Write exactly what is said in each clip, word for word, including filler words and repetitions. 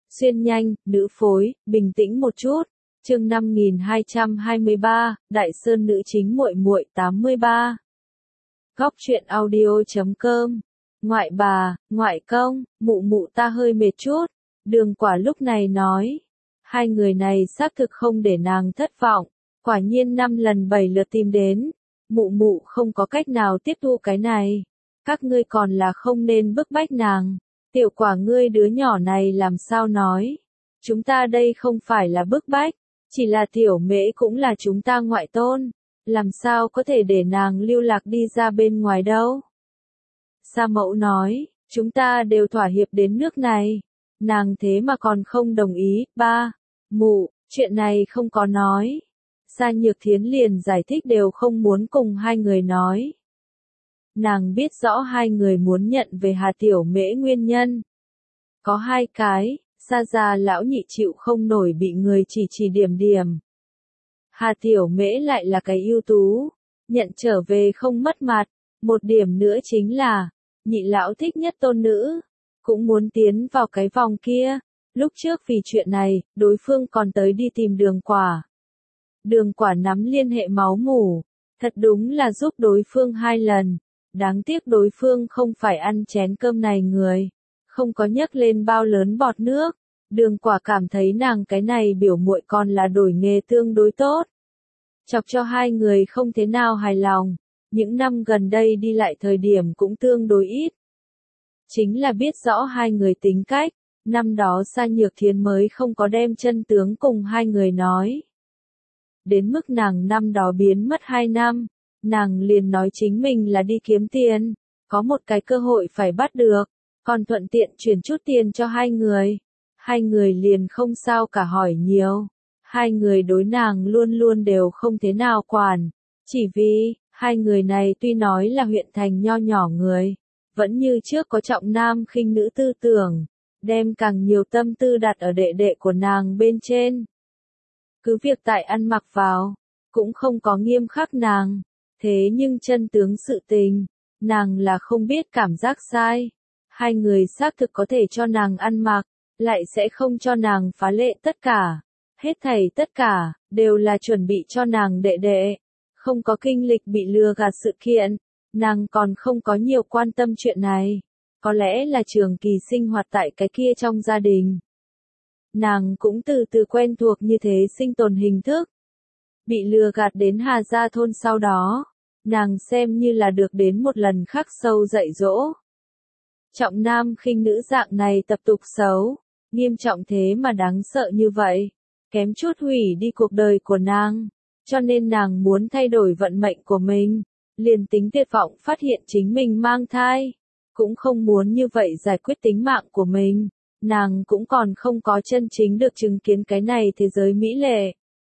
Xuyên nhanh, nữ phối, bình tĩnh một chút. Chương năm nghìn hai trăm hai mươi ba, Đại Sơn nữ chính muội muội tám mươi ba. Góc truyện audio chấm com. Ngoại bà, ngoại công, mụ mụ ta hơi mệt chút. Đường Quả lúc này nói. Hai người này xác thực không để nàng thất vọng. Quả nhiên năm lần bảy lượt tìm đến. Mụ mụ không có cách nào tiếp thu cái này. Các ngươi còn là không nên bức bách nàng. Tiểu Quả ngươi đứa nhỏ này làm sao nói. Chúng ta đây không phải là bức bách. Chỉ là tiểu mễ cũng là chúng ta ngoại tôn. Làm sao có thể để nàng lưu lạc đi ra bên ngoài đâu. Sa mẫu nói, chúng ta đều thỏa hiệp đến nước này. Nàng thế mà còn không đồng ý. Ba, mụ, chuyện này không có nói. Sa Nhược Thiến liền giải thích đều không muốn cùng hai người nói. Nàng biết rõ hai người muốn nhận về Hà Tiểu Mễ nguyên nhân. Có hai cái, Sa gia lão nhị chịu không nổi bị người chỉ chỉ điểm điểm. Hà Tiểu Mễ lại là cái ưu tú, nhận trở về không mất mặt. Một điểm nữa chính là, nhị lão thích nhất tôn nữ, cũng muốn tiến vào cái vòng kia. Lúc trước vì chuyện này, đối phương còn tới đi tìm Đường Quả. Đường Quả nắm liên hệ máu mủ, thật đúng là giúp đối phương hai lần. Đáng tiếc đối phương không phải ăn chén cơm này người, không có nhấc lên bao lớn bọt nước. Đường Quả cảm thấy nàng cái này biểu muội còn là đổi nghề tương đối tốt. Chọc cho hai người không thế nào hài lòng, những năm gần đây đi lại thời điểm cũng tương đối ít. Chính là biết rõ hai người tính cách, năm đó Sa Nhược Thiến mới không có đem chân tướng cùng hai người nói. Đến mức nàng năm đó biến mất hai năm, nàng liền nói chính mình là đi kiếm tiền, có một cái cơ hội phải bắt được, còn thuận tiện chuyển chút tiền cho hai người. Hai người liền không sao cả hỏi nhiều. Hai người đối nàng luôn luôn đều không thế nào quản. Chỉ vì, hai người này tuy nói là huyện thành nho nhỏ người, vẫn như trước có trọng nam khinh nữ tư tưởng, đem càng nhiều tâm tư đặt ở đệ đệ của nàng bên trên. Cứ việc tại ăn mặc vào, cũng không có nghiêm khắc nàng. Thế nhưng chân tướng sự tình, nàng là không biết cảm giác sai. Hai người xác thực có thể cho nàng ăn mặc, lại sẽ không cho nàng phá lệ tất cả. Hết thảy tất cả, đều là chuẩn bị cho nàng đệ đệ. Không có kinh lịch bị lừa gạt sự kiện, nàng còn không có nhiều quan tâm chuyện này. Có lẽ là trường kỳ sinh hoạt tại cái kia trong gia đình. Nàng cũng từ từ quen thuộc như thế sinh tồn hình thức. Bị lừa gạt đến Hà Gia thôn sau đó, nàng xem như là được đến một lần khắc sâu dạy dỗ. Trọng nam khinh nữ dạng này tập tục xấu, nghiêm trọng thế mà đáng sợ như vậy, kém chút hủy đi cuộc đời của nàng, cho nên nàng muốn thay đổi vận mệnh của mình, liền tính tuyệt vọng phát hiện chính mình mang thai, cũng không muốn như vậy giải quyết tính mạng của mình, nàng cũng còn không có chân chính được chứng kiến cái này thế giới mỹ lệ.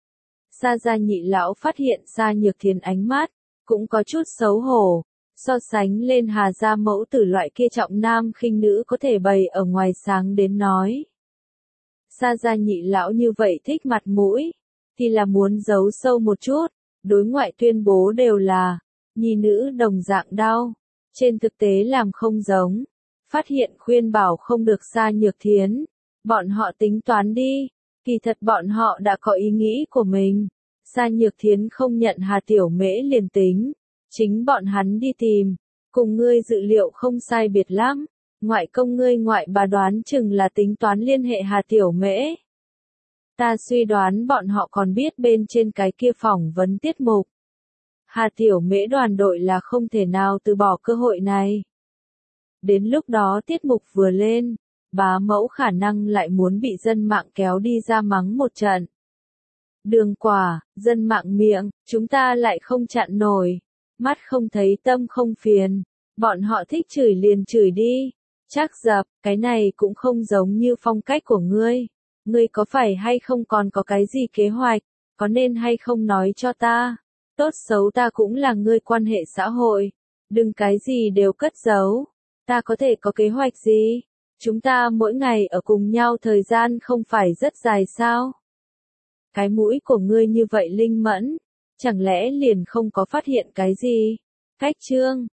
Sa gia nhị lão phát hiện Sa Nhược Thiến ánh mắt, cũng có chút xấu hổ, so sánh lên Hà gia mẫu tử loại kia trọng nam khinh nữ có thể bày ở ngoài sáng đến nói. Sa gia nhị lão như vậy thích mặt mũi, thì là muốn giấu sâu một chút, đối ngoại tuyên bố đều là, nhi nữ đồng dạng đau, trên thực tế làm không giống, phát hiện khuyên bảo không được Sa Nhược Thiến, bọn họ tính toán đi, kỳ thật bọn họ đã có ý nghĩ của mình, Sa Nhược Thiến không nhận Hà Tiểu Mễ liền tính, chính bọn hắn đi tìm, cùng ngươi dự liệu không sai biệt lắm. Ngoại công ngươi ngoại bà đoán chừng là tính toán liên hệ Hà Tiểu Mễ. Ta suy đoán bọn họ còn biết bên trên cái kia phỏng vấn tiết mục. Hà Tiểu Mễ đoàn đội là không thể nào từ bỏ cơ hội này. Đến lúc đó tiết mục vừa lên, bá mẫu khả năng lại muốn bị dân mạng kéo đi ra mắng một trận. Đường Quả, dân mạng miệng, chúng ta lại không chặn nổi. Mắt không thấy tâm không phiền. Bọn họ thích chửi liền chửi đi. Chắc dập, cái này cũng không giống như phong cách của ngươi. Ngươi có phải hay không còn có cái gì kế hoạch, có nên hay không nói cho ta. Tốt xấu ta cũng là ngươi quan hệ xã hội. Đừng cái gì đều cất giấu. Ta có thể có kế hoạch gì? Chúng ta mỗi ngày ở cùng nhau thời gian không phải rất dài sao? Cái mũi của ngươi như vậy linh mẫn, chẳng lẽ liền không có phát hiện cái gì? Cách chương